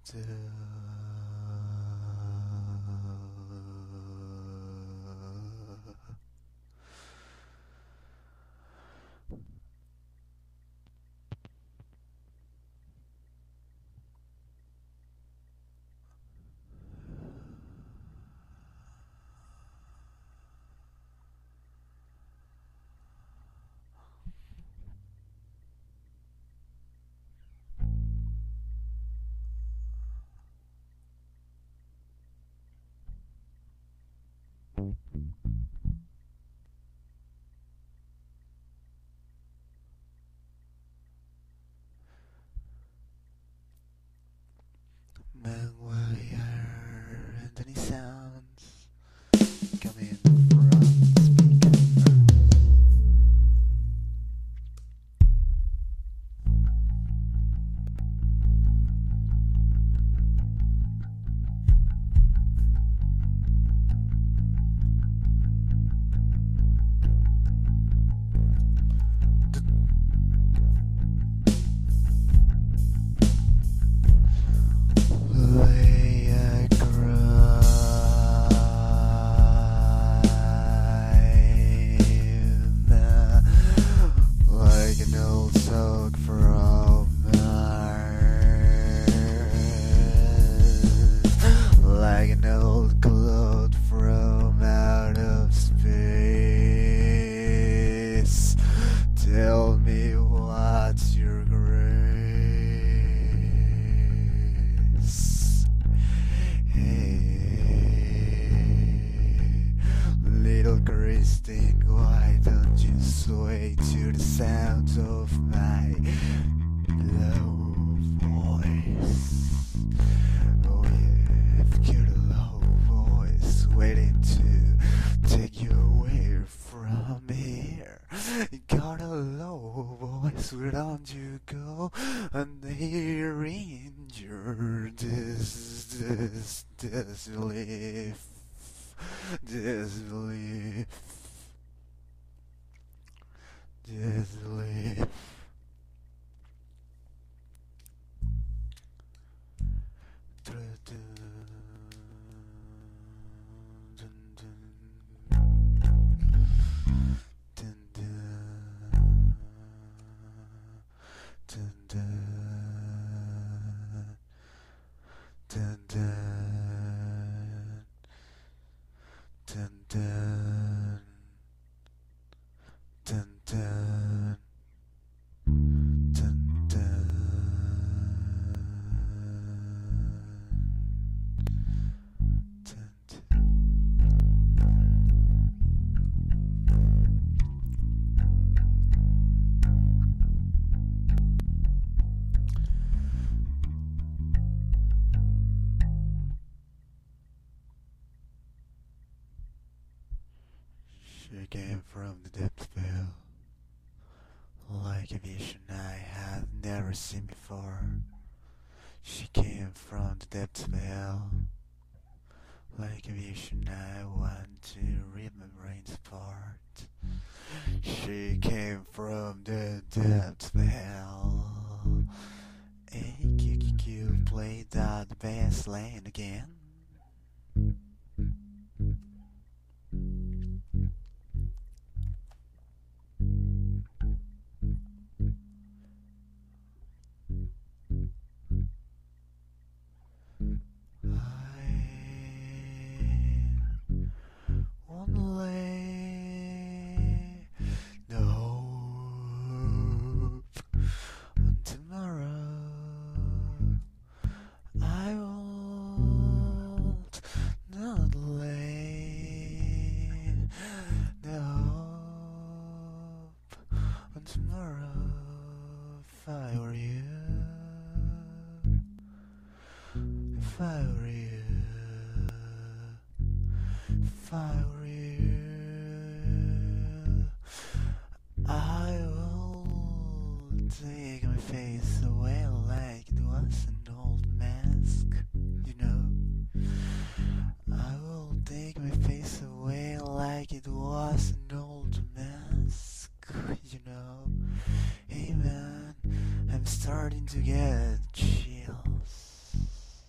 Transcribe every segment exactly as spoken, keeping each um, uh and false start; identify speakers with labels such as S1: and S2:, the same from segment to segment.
S1: Maguire and any sounds coming from the speaker. Lay I cry like an old sock from Mars, like an old cloud from out of space. Tell me what's your grace. Hey, little Christine, why don't you sway to the sound of my low voice? Oh, you've got a low voice waiting to take you away from here. You got a low voice, where don't you go? And here in your this this disbelief, disbelief, disbelief. She came from the depths below, like a vision I had never seen before. She came from the depths below, like a vision I want to rip my brains apart. She came from the depths below. Hey, Q Q Q, play that bass line again. Only the hope on tomorrow. I won't not lay the hope on tomorrow. If I were you, if I were you, if I were you, I will take my face away like it was an old mask, you know. I will take my face away like it was an old mask, you know. Hey man, I'm starting to get chills.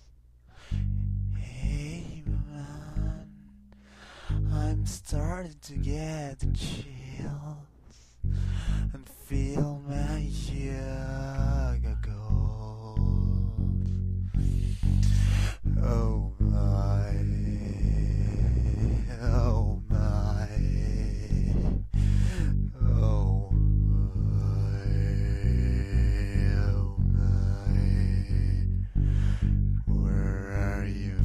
S1: started to get the chills and feel my yoga gold. Oh my, oh my, oh my, oh my. Where are you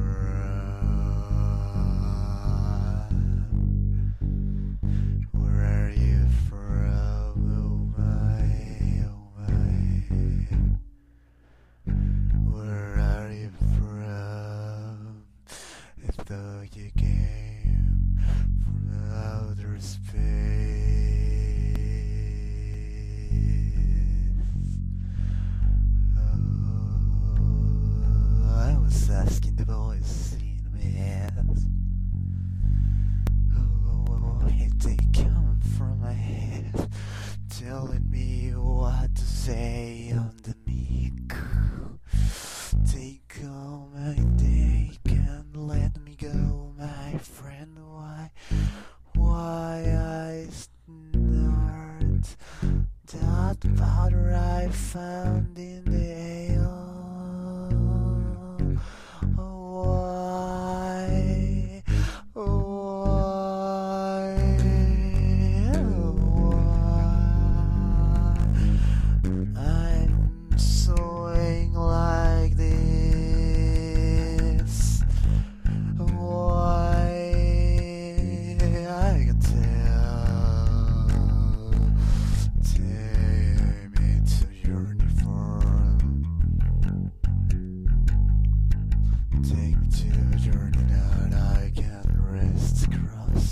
S1: from? Where are you from? Oh my, oh my. Where are you from? As though you came from outer space. Oh, I was asking the voice in my head. Oh, they come from my head, telling me what to say on the mic. Take all my take and let me go, my friend. Why, why I snort that powder I found in the ale? Why, why, why I'm swaying like this? Why, I can tell. Take me to your uniform. Take me to a journey that I can rest across.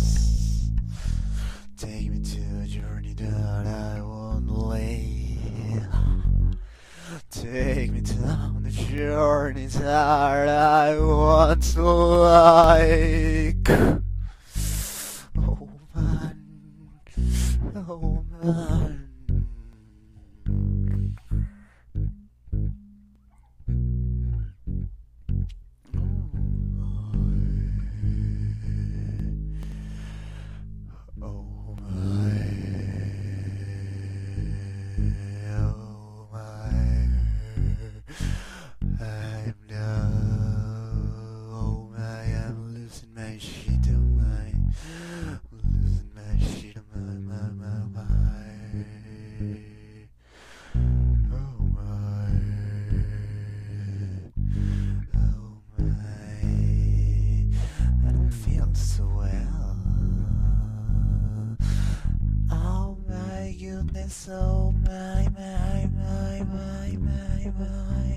S1: Take me to a journey that I won't leave. Take me down the journey that I want to like. Oh man, oh man. Oh my, oh my, I'm now, oh my, I'm losing my shit, oh my, losing my shit, oh my, my, my, my, oh my, oh my, I don't feel so well. Oh my goodness, oh my, my, my, my, my, my.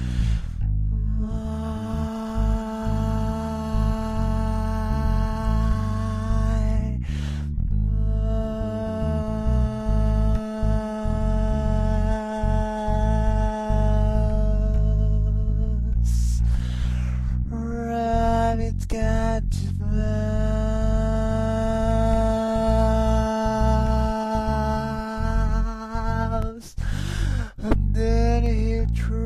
S1: Rabbit got your mouse, and then he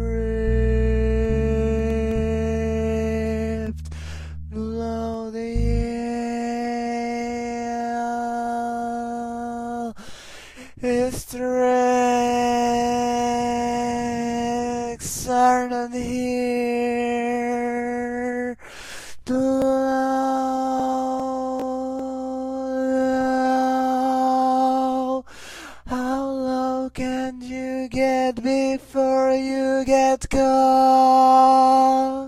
S1: tripped below the hill. His tracks are not here to know. How low can you get before you get caught?